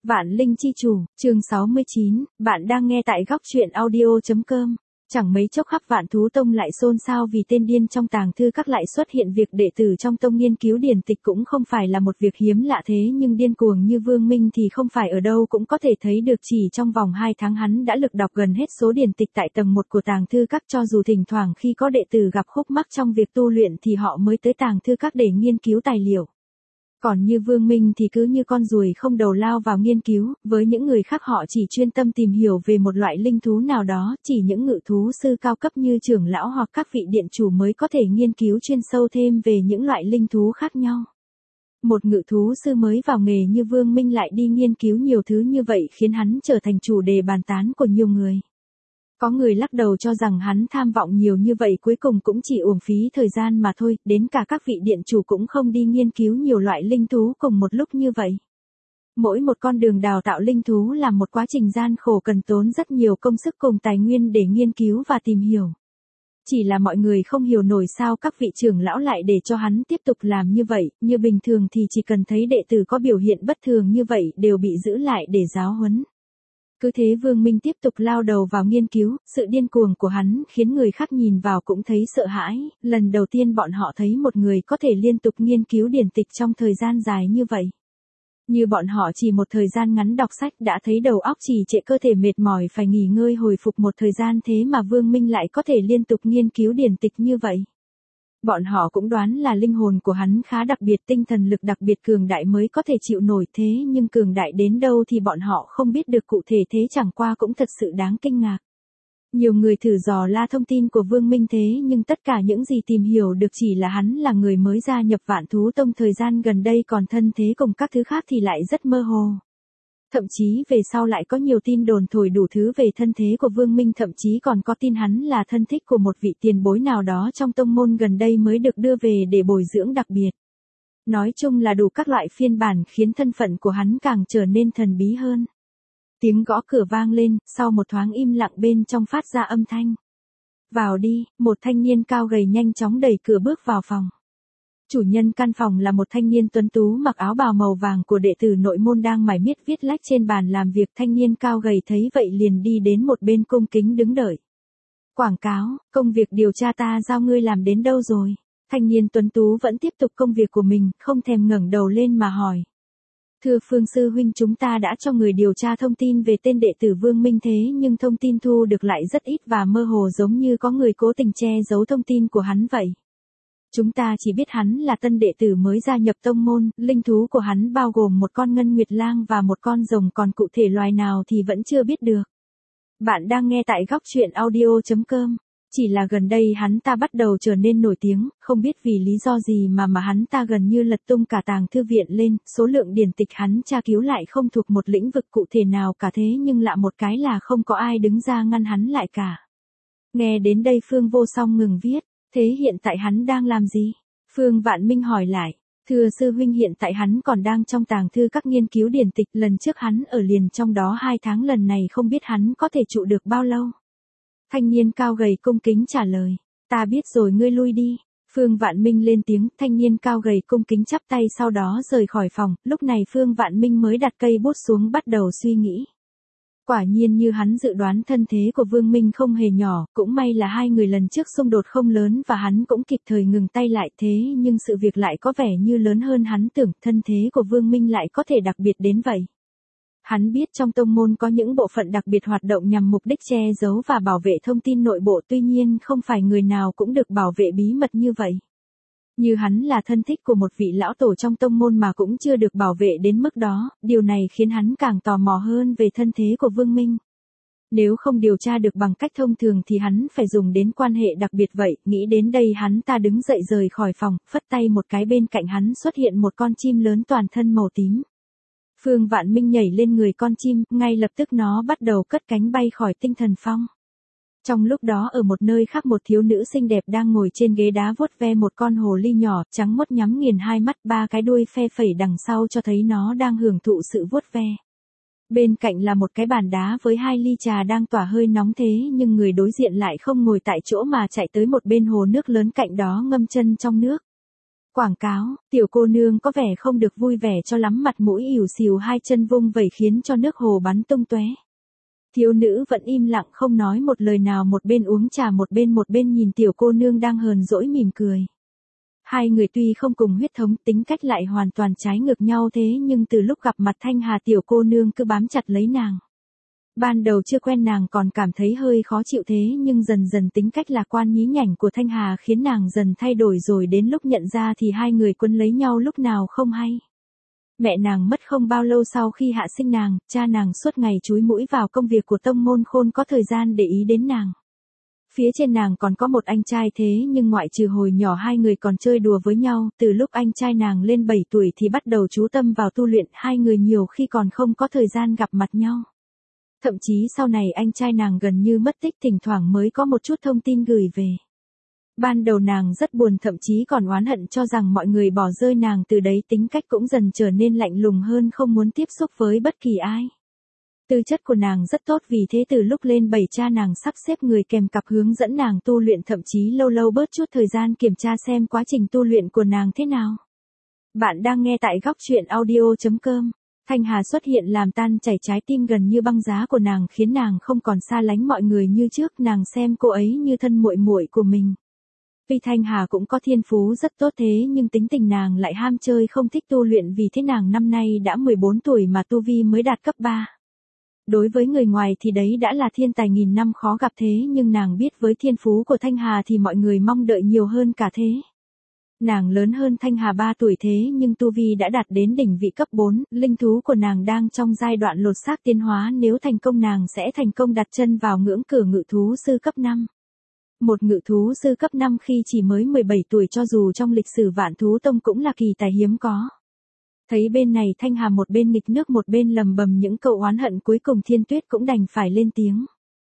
Vạn Linh Chi Chủ, chương 69, bạn đang nghe tại góc truyện audio.com. Chẳng mấy chốc khắp Vạn Thú Tông lại xôn xao vì tên điên trong tàng thư các lại xuất hiện, việc đệ tử trong tông nghiên cứu điển tịch cũng không phải là một việc hiếm lạ, thế nhưng điên cuồng như Vương Minh thì không phải ở đâu cũng có thể thấy được. Chỉ trong vòng 2 tháng hắn đã lực đọc gần hết số điển tịch tại tầng 1 của tàng thư các, cho dù thỉnh thoảng khi có đệ tử gặp khúc mắc trong việc tu luyện thì họ mới tới tàng thư các để nghiên cứu tài liệu. Còn như Vương Minh thì cứ như con ruồi không đầu lao vào nghiên cứu, với những người khác họ chỉ chuyên tâm tìm hiểu về một loại linh thú nào đó, chỉ những ngự thú sư cao cấp như trưởng lão hoặc các vị điện chủ mới có thể nghiên cứu chuyên sâu thêm về những loại linh thú khác nhau. Một ngự thú sư mới vào nghề như Vương Minh lại đi nghiên cứu nhiều thứ như vậy khiến hắn trở thành chủ đề bàn tán của nhiều người. Có người lắc đầu cho rằng hắn tham vọng nhiều như vậy cuối cùng cũng chỉ uổng phí thời gian mà thôi, đến cả các vị điện chủ cũng không đi nghiên cứu nhiều loại linh thú cùng một lúc như vậy. Mỗi một con đường đào tạo linh thú là một quá trình gian khổ, cần tốn rất nhiều công sức cùng tài nguyên để nghiên cứu và tìm hiểu. Chỉ là mọi người không hiểu nổi sao các vị trưởng lão lại để cho hắn tiếp tục làm như vậy, như bình thường thì chỉ cần thấy đệ tử có biểu hiện bất thường như vậy đều bị giữ lại để giáo huấn. Cứ thế Vương Minh tiếp tục lao đầu vào nghiên cứu, sự điên cuồng của hắn khiến người khác nhìn vào cũng thấy sợ hãi, lần đầu tiên bọn họ thấy một người có thể liên tục nghiên cứu điển tịch trong thời gian dài như vậy. Như bọn họ chỉ một thời gian ngắn đọc sách đã thấy đầu óc trì trệ, cơ thể mệt mỏi phải nghỉ ngơi hồi phục một thời gian, thế mà Vương Minh lại có thể liên tục nghiên cứu điển tịch như vậy. Bọn họ cũng đoán là linh hồn của hắn khá đặc biệt, tinh thần lực đặc biệt cường đại mới có thể chịu nổi, thế nhưng cường đại đến đâu thì bọn họ không biết được cụ thể, thế chẳng qua cũng thật sự đáng kinh ngạc. Nhiều người thử dò la thông tin của Vương Minh thế nhưng tất cả những gì tìm hiểu được chỉ là hắn là người mới gia nhập Vạn Thú Tông thời gian gần đây, còn thân thế cùng các thứ khác thì lại rất mơ hồ. Thậm chí về sau lại có nhiều tin đồn thổi đủ thứ về thân thế của Vương Minh, thậm chí còn có tin hắn là thân thích của một vị tiền bối nào đó trong tông môn gần đây mới được đưa về để bồi dưỡng đặc biệt. Nói chung là đủ các loại phiên bản khiến thân phận của hắn càng trở nên thần bí hơn. Tiếng gõ cửa vang lên, sau một thoáng im lặng bên trong phát ra âm thanh. Vào đi, một thanh niên cao gầy nhanh chóng đẩy cửa bước vào phòng. Chủ nhân căn phòng là một thanh niên tuấn tú mặc áo bào màu vàng của đệ tử nội môn đang mải miết viết lách trên bàn làm việc. Thanh niên cao gầy thấy vậy liền đi đến một bên cung kính đứng đợi. Quảng cáo, công việc điều tra ta giao ngươi làm đến đâu rồi? Thanh niên tuấn tú vẫn tiếp tục công việc của mình, không thèm ngẩng đầu lên mà hỏi. Thưa Phương sư huynh, chúng ta đã cho người điều tra thông tin về tên đệ tử Vương Minh, thế nhưng thông tin thu được lại rất ít và mơ hồ, giống như có người cố tình che giấu thông tin của hắn vậy. Chúng ta chỉ biết hắn là tân đệ tử mới gia nhập tông môn, linh thú của hắn bao gồm một con ngân nguyệt lang và một con rồng, còn cụ thể loài nào thì vẫn chưa biết được. Bạn đang nghe tại góc truyện audio.com. Chỉ là gần đây hắn ta bắt đầu trở nên nổi tiếng, không biết vì lý do gì mà hắn ta gần như lật tung cả tàng thư viện lên, số lượng điển tịch hắn tra cứu lại không thuộc một lĩnh vực cụ thể nào cả, thế nhưng lạ một cái là không có ai đứng ra ngăn hắn lại cả. Nghe đến đây Phương Vô Song ngừng viết. Thế hiện tại hắn đang làm gì? Phương Vạn Minh hỏi lại. Thưa sư huynh, hiện tại hắn còn đang trong tàng thư các nghiên cứu điển tịch, lần trước hắn ở liền trong đó 2 tháng, lần này không biết hắn có thể trụ được bao lâu. Thanh niên cao gầy cung kính trả lời. Ta biết rồi, ngươi lui đi. Phương Vạn Minh lên tiếng. Thanh niên cao gầy cung kính chắp tay sau đó rời khỏi phòng. Lúc này Phương Vạn Minh mới đặt cây bút xuống bắt đầu suy nghĩ. Quả nhiên như hắn dự đoán, thân thế của Vương Minh không hề nhỏ, cũng may là 2 người lần trước xung đột không lớn và hắn cũng kịp thời ngừng tay lại, thế nhưng sự việc lại có vẻ như lớn hơn hắn tưởng, thân thế của Vương Minh lại có thể đặc biệt đến vậy. Hắn biết trong tông môn có những bộ phận đặc biệt hoạt động nhằm mục đích che giấu và bảo vệ thông tin nội bộ, tuy nhiên không phải người nào cũng được bảo vệ bí mật như vậy. Như hắn là thân thích của một vị lão tổ trong tông môn mà cũng chưa được bảo vệ đến mức đó, điều này khiến hắn càng tò mò hơn về thân thế của Vương Minh. Nếu không điều tra được bằng cách thông thường thì hắn phải dùng đến quan hệ đặc biệt vậy, nghĩ đến đây hắn ta đứng dậy rời khỏi phòng, phất tay một cái, bên cạnh hắn xuất hiện một con chim lớn toàn thân màu tím. Phương Vạn Minh nhảy lên người con chim, ngay lập tức nó bắt đầu cất cánh bay khỏi Tinh Thần Phong. Trong lúc đó ở một nơi khác, một thiếu nữ xinh đẹp đang ngồi trên ghế đá vuốt ve một con hồ ly nhỏ, trắng muốt, nhắm nghiền 2 mắt, 3 cái đuôi phe phẩy đằng sau cho thấy nó đang hưởng thụ sự vuốt ve. Bên cạnh là một cái bàn đá với 2 ly trà đang tỏa hơi nóng, thế nhưng người đối diện lại không ngồi tại chỗ mà chạy tới một bên hồ nước lớn cạnh đó ngâm chân trong nước. Quảng cáo, tiểu cô nương có vẻ không được vui vẻ cho lắm, mặt mũi ỉu xìu, hai chân vung vẩy khiến cho nước hồ bắn tung tóe. Thiếu nữ vẫn im lặng không nói một lời nào, một bên uống trà một bên nhìn tiểu cô nương đang hờn dỗi mỉm cười. Hai người tuy không cùng huyết thống, tính cách lại hoàn toàn trái ngược nhau, thế nhưng từ lúc gặp mặt Thanh Hà, tiểu cô nương cứ bám chặt lấy nàng. Ban đầu chưa quen nàng còn cảm thấy hơi khó chịu, thế nhưng dần dần tính cách lạc quan nhí nhảnh của Thanh Hà khiến nàng dần thay đổi, rồi đến lúc nhận ra thì hai người quấn lấy nhau lúc nào không hay. Mẹ nàng mất không bao lâu sau khi hạ sinh nàng, cha nàng suốt ngày chúi mũi vào công việc của tông môn, khôn có thời gian để ý đến nàng. Phía trên nàng còn có một anh trai, thế nhưng ngoại trừ hồi nhỏ hai người còn chơi đùa với nhau, từ lúc anh trai nàng lên 7 tuổi thì bắt đầu chú tâm vào tu luyện, hai người nhiều khi còn không có thời gian gặp mặt nhau. Thậm chí sau này anh trai nàng gần như mất tích, thỉnh thoảng mới có một chút thông tin gửi về. Ban đầu nàng rất buồn, thậm chí còn oán hận cho rằng mọi người bỏ rơi nàng, từ đấy tính cách cũng dần trở nên lạnh lùng hơn, không muốn tiếp xúc với bất kỳ ai. Tư chất của nàng rất tốt, vì thế từ lúc lên 7 cha nàng sắp xếp người kèm cặp hướng dẫn nàng tu luyện, thậm chí lâu lâu bớt chút thời gian kiểm tra xem quá trình tu luyện của nàng thế nào. Bạn đang nghe tại góc truyện audio.com. Thanh Hà xuất hiện làm tan chảy trái tim gần như băng giá của nàng, khiến nàng không còn xa lánh mọi người như trước, nàng xem cô ấy như thân muội muội của mình. Tuy Thanh Hà cũng có thiên phú rất tốt, thế nhưng tính tình nàng lại ham chơi, không thích tu luyện, vì thế nàng năm nay đã 14 tuổi mà tu vi mới đạt cấp 3. Đối với người ngoài thì đấy đã là thiên tài nghìn năm khó gặp, thế nhưng nàng biết với thiên phú của Thanh Hà thì mọi người mong đợi nhiều hơn cả thế. Nàng lớn hơn Thanh Hà 3 tuổi, thế nhưng tu vi đã đạt đến đỉnh vị cấp 4, linh thú của nàng đang trong giai đoạn lột xác tiến hóa, nếu thành công nàng sẽ thành công đặt chân vào ngưỡng cửa ngự thú sư cấp 5. Một ngự thú sư cấp 5 khi chỉ mới 17 tuổi cho dù trong lịch sử Vạn Thú Tông cũng là kỳ tài hiếm có. Thấy bên này Thanh Hà một bên nghịch nước một bên lầm bầm những câu oán hận, cuối cùng Thiên Tuyết cũng đành phải lên tiếng.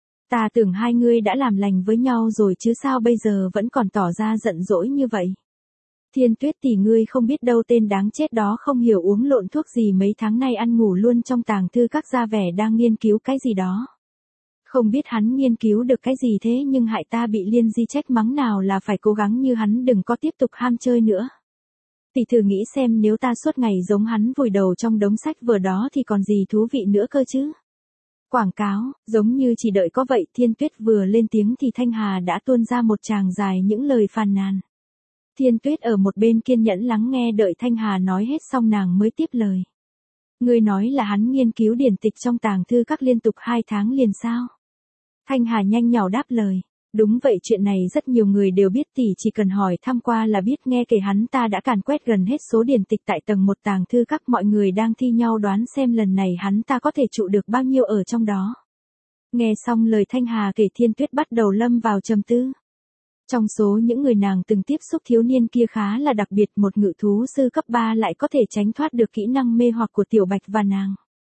Ta tưởng hai ngươi đã làm lành với nhau rồi chứ, sao bây giờ vẫn còn tỏ ra giận dỗi như vậy? Thiên Tuyết tỷ, ngươi không biết đâu, tên đáng chết đó không hiểu uống lộn thuốc gì, mấy tháng nay ăn ngủ luôn trong tàng thư các, ra vẻ đang nghiên cứu cái gì đó. Không biết hắn nghiên cứu được cái gì thế nhưng hại ta bị Liên Di trách mắng, nào là phải cố gắng như hắn, đừng có tiếp tục ham chơi nữa. Tỷ thử nghĩ xem, nếu ta suốt ngày giống hắn vùi đầu trong đống sách vở đó thì còn gì thú vị nữa cơ chứ. Quảng cáo, giống như chỉ đợi có vậy. Thiên Tuyết vừa lên tiếng thì Thanh Hà đã tuôn ra một tràng dài những lời phàn nàn. Thiên Tuyết ở một bên kiên nhẫn lắng nghe, đợi Thanh Hà nói hết xong nàng mới tiếp lời. Ngươi nói là hắn nghiên cứu điển tịch trong tàng thư các liên tục 2 tháng liền sao? Thanh Hà nhanh nhảu đáp lời. Đúng vậy, chuyện này rất nhiều người đều biết, tỷ chỉ cần hỏi thăm qua là biết, nghe kể hắn ta đã càn quét gần hết số điển tịch tại tầng 1 tàng thư các, mọi người đang thi nhau đoán xem lần này hắn ta có thể trụ được bao nhiêu ở trong đó. Nghe xong lời Thanh Hà kể, Thiên Tuyết bắt đầu lâm vào trầm tư. Trong số những người nàng từng tiếp xúc, thiếu niên kia khá là đặc biệt, một ngự thú sư cấp 3 lại có thể tránh thoát được kỹ năng mê hoặc của Tiểu Bạch và nàng.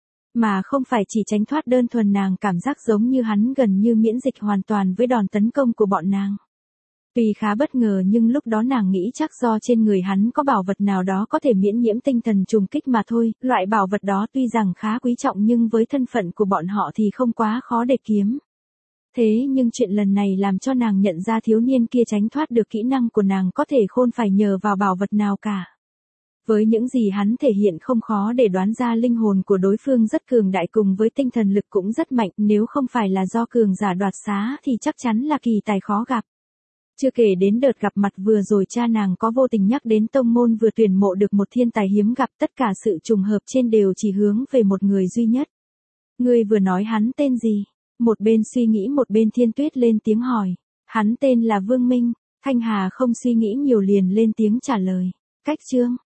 Mà không phải chỉ tránh thoát đơn thuần, nàng cảm giác giống như hắn gần như miễn dịch hoàn toàn với đòn tấn công của bọn nàng. Tuy khá bất ngờ nhưng lúc đó nàng nghĩ chắc do trên người hắn có bảo vật nào đó có thể miễn nhiễm tinh thần trùng kích mà thôi, loại bảo vật đó tuy rằng khá quý trọng nhưng với thân phận của bọn họ thì không quá khó để kiếm. Thế nhưng chuyện lần này làm cho nàng nhận ra thiếu niên kia tránh thoát được kỹ năng của nàng có thể khôn phải nhờ vào bảo vật nào cả. Với những gì hắn thể hiện không khó để đoán ra linh hồn của đối phương rất cường đại, cùng với tinh thần lực cũng rất mạnh, nếu không phải là do cường giả đoạt xá thì chắc chắn là kỳ tài khó gặp. Chưa kể đến đợt gặp mặt vừa rồi cha nàng có vô tình nhắc đến tông môn vừa tuyển mộ được một thiên tài hiếm gặp, tất cả sự trùng hợp trên đều chỉ hướng về một người duy nhất. Ngươi vừa nói hắn tên gì? Một bên suy nghĩ một bên Thiên Tuyết lên tiếng hỏi. Hắn tên là Vương Minh. Thanh Hà không suy nghĩ nhiều liền lên tiếng trả lời. Cách Trương.